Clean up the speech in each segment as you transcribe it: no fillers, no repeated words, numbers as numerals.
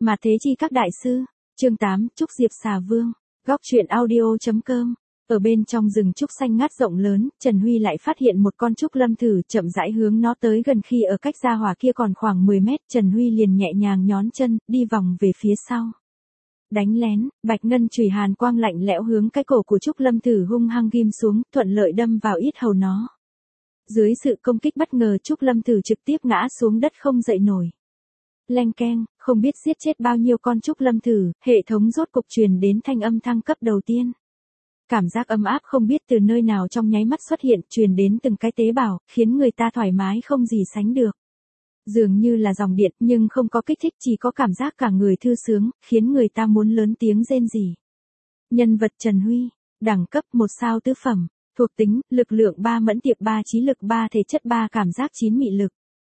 Mà thế chi các đại sư. Chương 8, Trúc Diệp Xà Vương. Góc truyện audio.com. Ở bên trong rừng trúc xanh ngát rộng lớn, Trần Huy lại phát hiện một con trúc lâm thử chậm rãi hướng nó tới gần. Khi ở cách gia hỏa kia còn khoảng 10 mét, Trần Huy liền nhẹ nhàng nhón chân, đi vòng về phía sau. Đánh lén, bạch ngân chùy hàn quang lạnh lẽo hướng cái cổ của trúc lâm thử hung hăng ghim xuống, thuận lợi đâm vào yết hầu nó. Dưới sự công kích bất ngờ, trúc lâm thử trực tiếp ngã xuống đất không dậy nổi. Leng keng, không biết giết chết bao nhiêu con trúc lâm thử, hệ thống rốt cục truyền đến thanh âm thăng cấp đầu tiên. Cảm giác ấm áp không biết từ nơi nào trong nháy mắt xuất hiện, truyền đến từng cái tế bào, khiến người ta thoải mái không gì sánh được. Dường như là dòng điện nhưng không có kích thích, chỉ có cảm giác cả người thư sướng, khiến người ta muốn lớn tiếng rên rỉ. Nhân vật Trần Huy, đẳng cấp 1 sao tứ phẩm, thuộc tính, lực lượng 3, mẫn tiệp 3, trí lực 3, thể chất 3, cảm giác 9, mị lực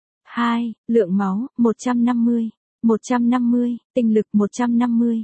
2, lượng máu 150, 150, tinh lực 150,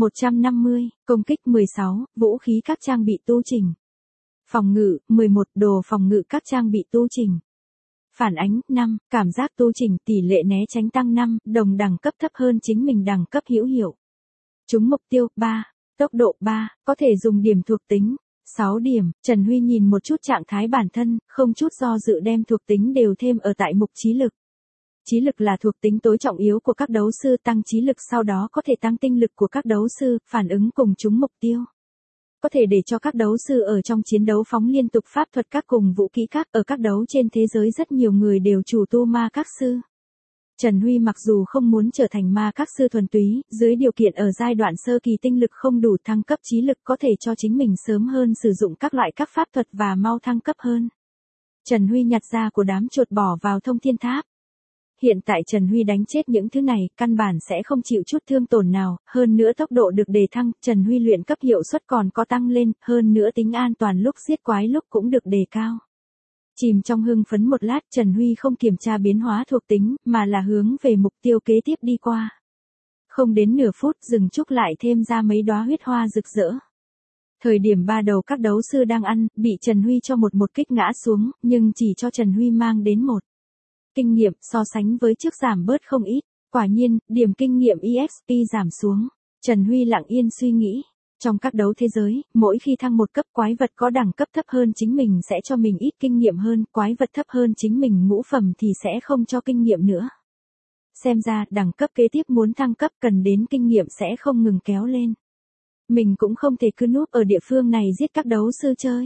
150, công kích 16, vũ khí các trang bị tu chỉnh. Phòng ngự 11, đồ phòng ngự các trang bị tu chỉnh. Phản ánh 5, cảm giác tu chỉnh, tỷ lệ né tránh tăng 5, đồng đẳng cấp thấp hơn chính mình đẳng cấp hữu hiệu. Trúng mục tiêu 3, tốc độ 3, có thể dùng điểm thuộc tính 6 điểm. Trần Huy nhìn một chút trạng thái bản thân, không chút do dự đem thuộc tính đều thêm ở tại mục trí lực. Trí lực là thuộc tính tối trọng yếu của các đấu sư, tăng trí lực sau đó có thể tăng tinh lực của các đấu sư, phản ứng cùng trúng mục tiêu. Có thể để cho các đấu sư ở trong chiến đấu phóng liên tục pháp thuật các cùng vũ kỹ các. Ở các đấu trên thế giới rất nhiều người đều chủ tu ma các sư. Trần Huy mặc dù không muốn trở thành ma các sư thuần túy, dưới điều kiện ở giai đoạn sơ kỳ tinh lực không đủ thăng cấp trí lực có thể cho chính mình sớm hơn sử dụng các loại các pháp thuật và mau thăng cấp hơn. Trần Huy nhặt ra của đám chuột bỏ vào thông thiên tháp. Hiện tại Trần Huy đánh chết những thứ này, căn bản sẽ không chịu chút thương tổn nào, hơn nữa tốc độ được đề thăng, Trần Huy luyện cấp hiệu suất còn có tăng lên, hơn nữa tính an toàn lúc giết quái lúc cũng được đề cao. Chìm trong hưng phấn một lát, Trần Huy không kiểm tra biến hóa thuộc tính, mà là hướng về mục tiêu kế tiếp đi qua. Không đến nửa phút, rừng trúc lại thêm ra mấy đóa huyết hoa rực rỡ. Thời điểm ba đầu các đấu sư đang ăn, bị Trần Huy cho một kích ngã xuống, nhưng chỉ cho Trần Huy mang đến 1 kinh nghiệm, so sánh với trước giảm bớt không ít. Quả nhiên, điểm kinh nghiệm EXP giảm xuống. Trần Huy lặng yên suy nghĩ. Trong các đấu thế giới, mỗi khi thăng một cấp, quái vật có đẳng cấp thấp hơn chính mình sẽ cho mình ít kinh nghiệm hơn, quái vật thấp hơn chính mình ngũ phẩm thì sẽ không cho kinh nghiệm nữa. Xem ra, đẳng cấp kế tiếp muốn thăng cấp cần đến kinh nghiệm sẽ không ngừng kéo lên. Mình cũng không thể cứ núp ở địa phương này giết các đấu sư chơi.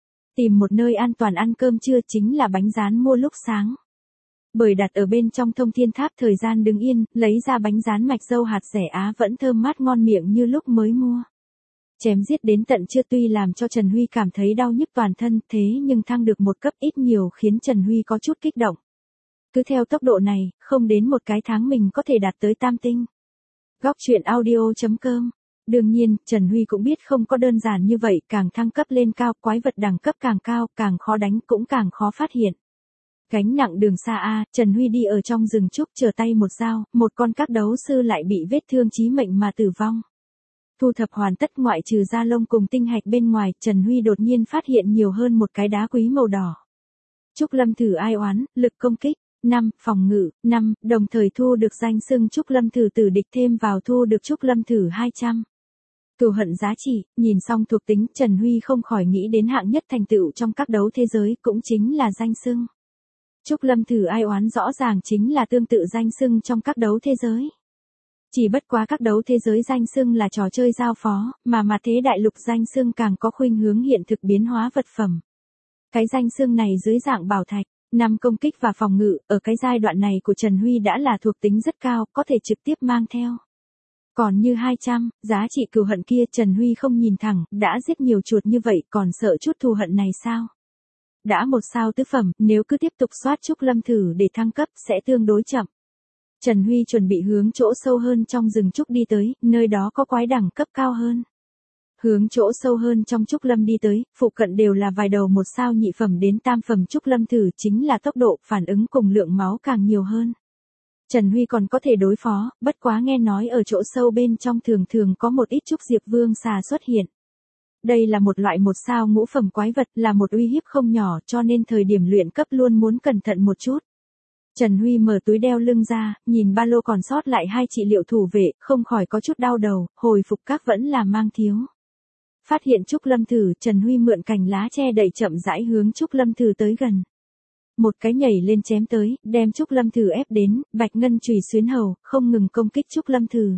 Tìm một nơi an toàn ăn cơm trưa chính là bánh rán mua lúc sáng. Bởi đặt ở bên trong thông thiên tháp thời gian đứng yên, lấy ra bánh rán mạch dâu hạt rẻ Á vẫn thơm mát ngon miệng như lúc mới mua. Chém giết đến tận trưa tuy làm cho Trần Huy cảm thấy đau nhức toàn thân, thế nhưng thăng được một cấp ít nhiều khiến Trần Huy có chút kích động. Cứ theo tốc độ này, không đến một cái tháng mình có thể đạt tới tam tinh. Góc truyện audio.com. Đương nhiên, Trần Huy cũng biết không có đơn giản như vậy, càng thăng cấp lên cao, quái vật đẳng cấp càng cao, càng khó đánh cũng càng khó phát hiện. Gánh nặng đường xa a, Trần Huy đi ở trong rừng trúc trở tay một dao, một con các đấu sư lại bị vết thương chí mệnh mà tử vong. Thu thập hoàn tất ngoại trừ da lông cùng tinh hạch bên ngoài, Trần Huy đột nhiên phát hiện nhiều hơn một cái đá quý màu đỏ. Trúc lâm thử ai oán, lực công kích 5, phòng ngự 5, đồng thời thu được danh xưng Trúc lâm thử tử địch thêm vào thu được Trúc lâm thử 200. Cừu hận giá trị, nhìn xong thuộc tính, Trần Huy không khỏi nghĩ đến hạng nhất thành tựu trong các đấu thế giới, cũng chính là danh xưng. Trúc lâm thử ai oán rõ ràng chính là tương tự danh xưng trong các đấu thế giới. Chỉ bất quá các đấu thế giới danh xưng là trò chơi giao phó, mà thế đại lục danh xưng càng có khuynh hướng hiện thực biến hóa vật phẩm. Cái danh xưng này dưới dạng bảo thạch, 5 công kích và phòng ngự, ở cái giai đoạn này của Trần Huy đã là thuộc tính rất cao, có thể trực tiếp mang theo. Còn như 200, giá trị cừu hận kia Trần Huy không nhìn thẳng, đã giết nhiều chuột như vậy còn sợ chút thù hận này sao? Đã 1 sao tứ phẩm, nếu cứ tiếp tục soát Trúc lâm thử để thăng cấp sẽ tương đối chậm. Trần Huy chuẩn bị hướng chỗ sâu hơn trong rừng trúc đi tới, nơi đó có quái đẳng cấp cao hơn. Hướng chỗ sâu hơn trong Trúc lâm đi tới, phụ cận đều là vài đầu 1 sao nhị phẩm đến tam phẩm Trúc lâm thử, chính là tốc độ, phản ứng cùng lượng máu càng nhiều hơn. Trần Huy còn có thể đối phó, bất quá nghe nói ở chỗ sâu bên trong thường có một ít Trúc Diệp Vương xà xuất hiện. Đây là một loại 1 sao ngũ phẩm quái vật, là một uy hiếp không nhỏ, cho nên thời điểm luyện cấp luôn muốn cẩn thận một chút. Trần Huy mở túi đeo lưng ra, nhìn ba lô còn sót lại 2 trị liệu thủ vệ, không khỏi có chút đau đầu, hồi phục các vẫn là mang thiếu. Phát hiện Trúc Lâm Thử, Trần Huy mượn cành lá che đậy chậm rãi hướng Trúc Lâm Thử tới gần. Một cái nhảy lên chém tới, đem Trúc Lâm Thử ép đến, bạch ngân chùy xuyến hầu, không ngừng công kích Trúc Lâm Thử.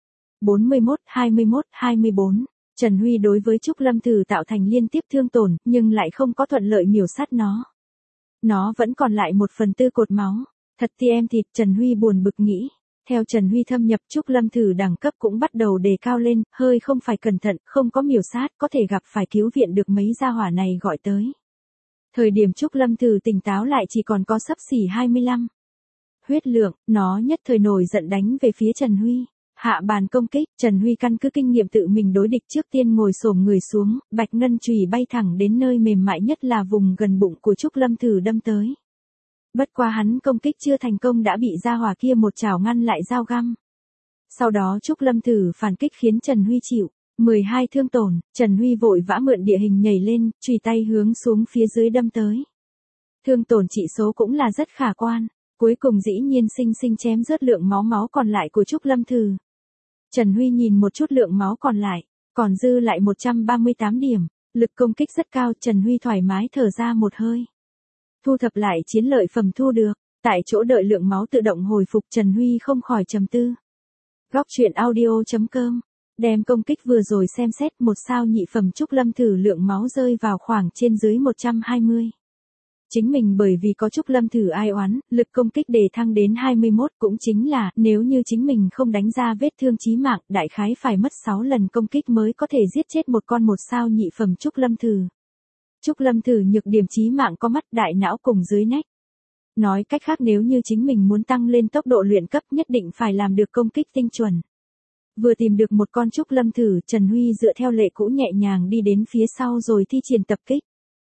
41, 21, 24. Trần Huy đối với Trúc Lâm Thử tạo thành liên tiếp thương tổn, nhưng lại không có thuận lợi miểu sát nó. Nó vẫn còn lại 1/4 cột máu. Thật thì em thịt, Trần Huy buồn bực nghĩ. Theo Trần Huy thâm nhập, Trúc Lâm Thử đẳng cấp cũng bắt đầu đề cao lên, hơi không phải cẩn thận, không có miểu sát, có thể gặp phải cứu viện được mấy gia hỏa này gọi tới. Thời điểm Trúc Lâm Thử tỉnh táo lại chỉ còn có xấp xỉ 25. Huyết lượng, nó nhất thời nổi giận đánh về phía Trần Huy. Hạ bàn công kích, Trần Huy căn cứ kinh nghiệm tự mình đối địch trước tiên ngồi xổm người xuống, bạch ngân chùy bay thẳng đến nơi mềm mại nhất là vùng gần bụng của Trúc Lâm Thử đâm tới. Bất quá hắn công kích chưa thành công đã bị gia hỏa kia một chảo ngăn lại dao găm. Sau đó Trúc Lâm Thử phản kích khiến Trần Huy chịu 12 thương tổn, Trần Huy vội vã mượn địa hình nhảy lên, chùy tay hướng xuống phía dưới đâm tới. Thương tổn trị số cũng là rất khả quan, cuối cùng dĩ nhiên sinh chém rớt lượng máu còn lại của Trúc Lâm Thử. Trần Huy nhìn một chút lượng máu còn lại, còn dư lại 138 điểm, lực công kích rất cao, Trần Huy thoải mái thở ra một hơi. Thu thập lại chiến lợi phẩm thu được, tại chỗ đợi lượng máu tự động hồi phục, Trần Huy không khỏi trầm tư. Góc truyện audio.com, đem công kích vừa rồi xem xét, 1 sao nhị phẩm Trúc Lâm Thử lượng máu rơi vào khoảng trên dưới 120. Chính mình bởi vì có Trúc Lâm Thử ai oán, lực công kích đề thăng đến 21, cũng chính là, nếu như chính mình không đánh ra vết thương chí mạng, đại khái phải mất 6 lần công kích mới có thể giết chết một con 1 sao nhị phẩm Trúc Lâm Thử. Trúc Lâm Thử nhược điểm chí mạng có mắt, đại não cùng dưới nách. Nói cách khác, nếu như chính mình muốn tăng lên tốc độ luyện cấp nhất định phải làm được công kích tinh chuẩn. Vừa tìm được một con Trúc Lâm Thử, Trần Huy dựa theo lệ cũ nhẹ nhàng đi đến phía sau rồi thi triển tập kích.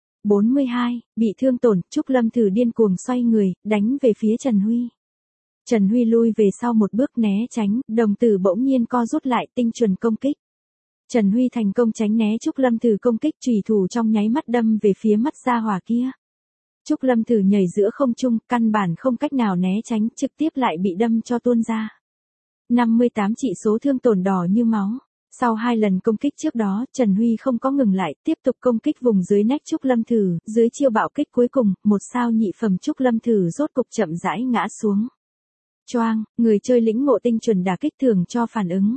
42, bị thương tổn, Trúc Lâm Thử điên cuồng xoay người, đánh về phía Trần Huy. Trần Huy lui về sau một bước né tránh, đồng tử bỗng nhiên co rút lại, tinh chuẩn công kích. Trần Huy thành công tránh né Trúc Lâm Thử công kích, chùy thủ trong nháy mắt đâm về phía mắt gia hỏa kia. Trúc Lâm Thử nhảy giữa không trung, căn bản không cách nào né tránh, trực tiếp lại bị đâm cho tuôn ra. 58 trị số thương tổn đỏ như máu. Sau 2 lần công kích trước đó, Trần Huy không có ngừng lại, tiếp tục công kích vùng dưới nách Trúc Lâm Thử, dưới chiêu bạo kích cuối cùng, 1 sao nhị phẩm Trúc Lâm Thử rốt cục chậm rãi ngã xuống. Choang, người chơi lĩnh ngộ tinh chuẩn đả kích thường cho phản ứng.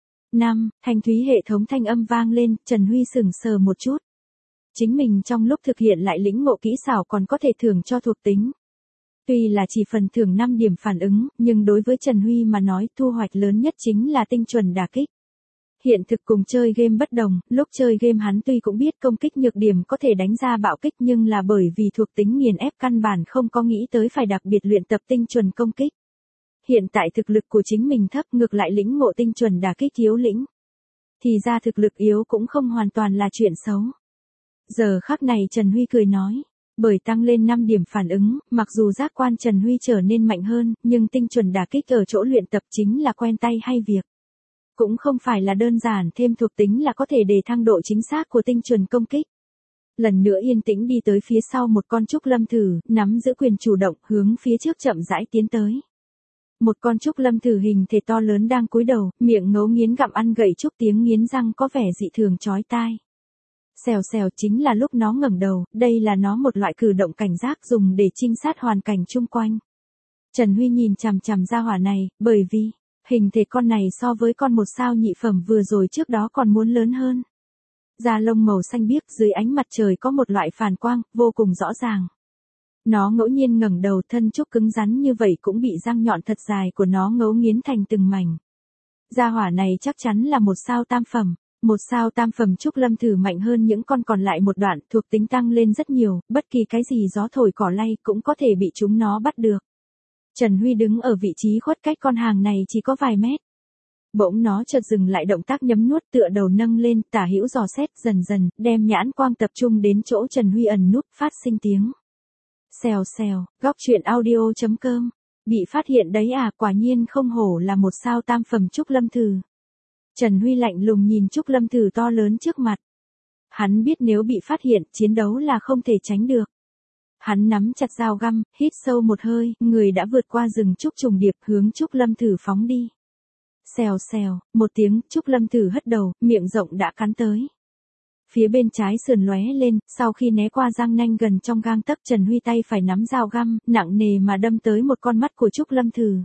5, thanh thúy hệ thống thanh âm vang lên, Trần Huy sững sờ một chút. Chính mình trong lúc thực hiện lại lĩnh ngộ kỹ xảo còn có thể thưởng cho thuộc tính. Tuy là chỉ phần thưởng 5 điểm phản ứng, nhưng đối với Trần Huy mà nói, thu hoạch lớn nhất chính là tinh chuẩn đả kích. Hiện thực cùng chơi game bất đồng, lúc chơi game hắn tuy cũng biết công kích nhược điểm có thể đánh ra bạo kích, nhưng là bởi vì thuộc tính nghiền ép căn bản không có nghĩ tới phải đặc biệt luyện tập tinh chuẩn công kích. Hiện tại thực lực của chính mình thấp, ngược lại lĩnh ngộ tinh chuẩn đả kích yếu lĩnh. Thì ra thực lực yếu cũng không hoàn toàn là chuyện xấu. Giờ khắc này Trần Huy cười nói, bởi tăng lên 5 điểm phản ứng, mặc dù giác quan Trần Huy trở nên mạnh hơn, nhưng tinh chuẩn đả kích ở chỗ luyện tập chính là quen tay hay việc. Cũng không phải là đơn giản thêm thuộc tính là có thể đề thăng độ chính xác của tinh chuẩn công kích. Lần nữa yên tĩnh đi tới phía sau một con Trúc Lâm Thử, nắm giữ quyền chủ động, hướng phía trước chậm rãi tiến tới. Một con Trúc Lâm Thử hình thể to lớn đang cúi đầu, miệng ngấu nghiến gặm ăn gậy trúc, tiếng nghiến răng có vẻ dị thường chói tai. Xèo xèo, chính là lúc nó ngẩng đầu, đây là nó một loại cử động cảnh giác dùng để trinh sát hoàn cảnh chung quanh. Trần Huy nhìn chằm chằm gia hỏa này, bởi vì hình thể con này so với con 1 sao nhị phẩm vừa rồi trước đó còn muốn lớn hơn. Da lông màu xanh biếc, dưới ánh mặt trời có một loại phản quang, vô cùng rõ ràng. Nó ngẫu nhiên ngẩng đầu, thân trúc cứng rắn như vậy cũng bị răng nhọn thật dài của nó ngấu nghiến thành từng mảnh. Gia hỏa này chắc chắn là 1 sao tam phẩm. 1 sao tam phẩm Trúc Lâm Thử mạnh hơn những con còn lại một đoạn, thuộc tính tăng lên rất nhiều, bất kỳ cái gì gió thổi cỏ lay cũng có thể bị chúng nó bắt được. Trần Huy đứng ở vị trí khuất cách con hàng này chỉ có vài mét. Bỗng nó chợt dừng lại động tác nhấm nuốt, tựa đầu nâng lên, tả hữu dò xét, dần dần, đem nhãn quang tập trung đến chỗ Trần Huy ẩn núp, phát sinh tiếng. Xèo xèo, góc truyện audio.com. Bị phát hiện đấy à, quả nhiên không hổ là 1 sao tam phẩm Trúc Lâm Thử. Trần Huy lạnh lùng nhìn Trúc Lâm Thử to lớn trước mặt. Hắn biết nếu bị phát hiện, chiến đấu là không thể tránh được. Hắn nắm chặt dao găm, hít sâu một hơi, người đã vượt qua rừng trúc trùng điệp hướng Trúc Lâm Thử phóng đi. Xèo xèo, một tiếng, Trúc Lâm Thử hất đầu, miệng rộng đã cắn tới. Phía bên trái sườn lóe lên, sau khi né qua răng nanh gần trong gang tấc, Trần Huy tay phải nắm dao găm, nặng nề mà đâm tới một con mắt của Trúc Lâm Thử.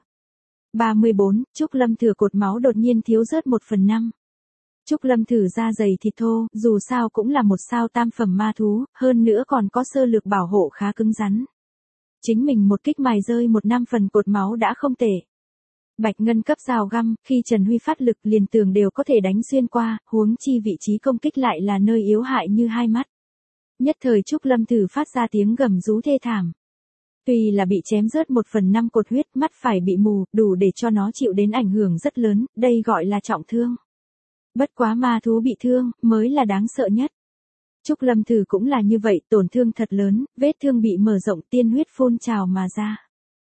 34, Trúc Lâm Thử cột máu đột nhiên thiếu rớt 1/5. Trúc Lâm Thử da dày thịt thô, dù sao cũng là một sao tam phẩm ma thú, hơn nữa còn có sơ lược bảo hộ khá cứng rắn. Chính mình một kích mài rơi 1/5 cột máu đã không tệ. Bạch ngân cấp dao găm, khi Trần Huy phát lực liền tường đều có thể đánh xuyên qua, huống chi vị trí công kích lại là nơi yếu hại như hai mắt. Nhất thời Trúc Lâm Thử phát ra tiếng gầm rú thê thảm. Tuy là bị chém rớt 1/5 cột huyết, mắt phải bị mù, đủ để cho nó chịu đến ảnh hưởng rất lớn, đây gọi là trọng thương. Bất quá ma thú bị thương, mới là đáng sợ nhất. Trúc Lâm Thử cũng là như vậy, tổn thương thật lớn, vết thương bị mở rộng, tiên huyết phun trào mà ra.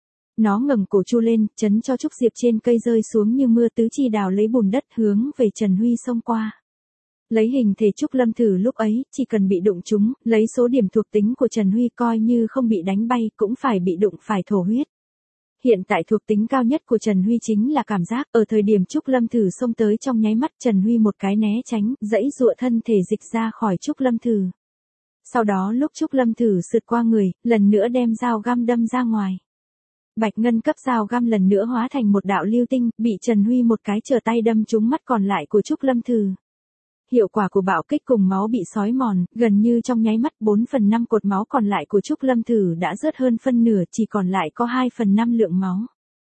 Nó ngẩng cổ chu lên, chấn cho Trúc Diệp trên cây rơi xuống như mưa tứ chi đào lấy bùn đất hướng về Trần Huy xông qua. Lấy hình thể Trúc Lâm Thử lúc ấy, chỉ cần bị đụng trúng, lấy số điểm thuộc tính của Trần Huy coi như không bị đánh bay, cũng phải bị đụng phải thổ huyết. Hiện tại thuộc tính cao nhất của Trần Huy chính là cảm giác, ở thời điểm Trúc Lâm Thử xông tới trong nháy mắt Trần Huy một cái né tránh, dãy dụa thân thể dịch ra khỏi Trúc Lâm Thử. Sau đó lúc Trúc Lâm Thử sượt qua người, lần nữa đem dao găm đâm ra ngoài. Bạch ngân cấp dao găm lần nữa hóa thành một đạo lưu tinh, bị Trần Huy một cái trở tay đâm trúng mắt còn lại của Trúc Lâm Thử. Hiệu quả của bạo kích cùng máu bị xói mòn, gần như trong nháy mắt 4/5 cột máu còn lại của Trúc Lâm Thử đã rớt hơn phân nửa, chỉ còn lại có 2/5 lượng máu.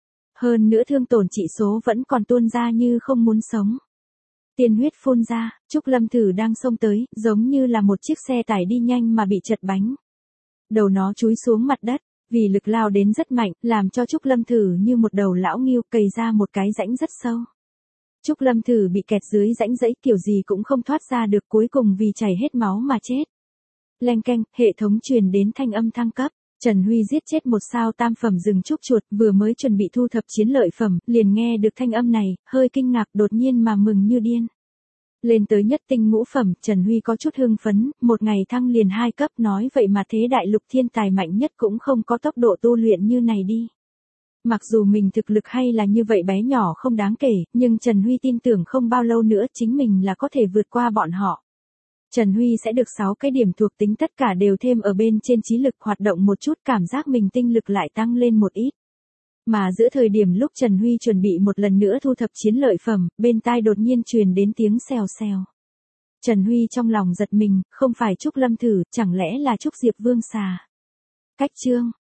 Hơn nữa thương tổn trị số vẫn còn tuôn ra như không muốn sống. Tiên huyết phun ra, Trúc Lâm Thử đang xông tới, giống như là một chiếc xe tải đi nhanh mà bị trật bánh. Đầu nó chúi xuống mặt đất, vì lực lao đến rất mạnh, làm cho Trúc Lâm Thử như một đầu lão ngưu cày ra một cái rãnh rất sâu. Trúc Lâm Thử bị kẹt dưới rãnh rẫy kiểu gì cũng không thoát ra được, cuối cùng vì chảy hết máu mà chết. Leng keng, hệ thống truyền đến thanh âm thăng cấp. Trần Huy giết chết một sao tam phẩm rừng trúc chuột, vừa mới chuẩn bị thu thập chiến lợi phẩm, liền nghe được thanh âm này, hơi kinh ngạc đột nhiên mà mừng như điên. Lên tới nhất tinh ngũ phẩm, Trần Huy có chút hưng phấn, một ngày thăng liền 2 cấp, nói vậy mà thế đại lục thiên tài mạnh nhất cũng không có tốc độ tu luyện như này đi. Mặc dù mình thực lực hay là như vậy bé nhỏ không đáng kể, nhưng Trần Huy tin tưởng không bao lâu nữa chính mình là có thể vượt qua bọn họ. Trần Huy sẽ được 6 cái điểm thuộc tính tất cả đều thêm ở bên trên trí lực, hoạt động một chút cảm giác mình tinh lực lại tăng lên một ít. Mà giữa thời điểm lúc Trần Huy chuẩn bị một lần nữa thu thập chiến lợi phẩm, bên tai đột nhiên truyền đến tiếng xèo xèo. Trần Huy trong lòng giật mình, không phải Trúc Lâm Thử, chẳng lẽ là Trúc Diệp Vương xà. Cách chương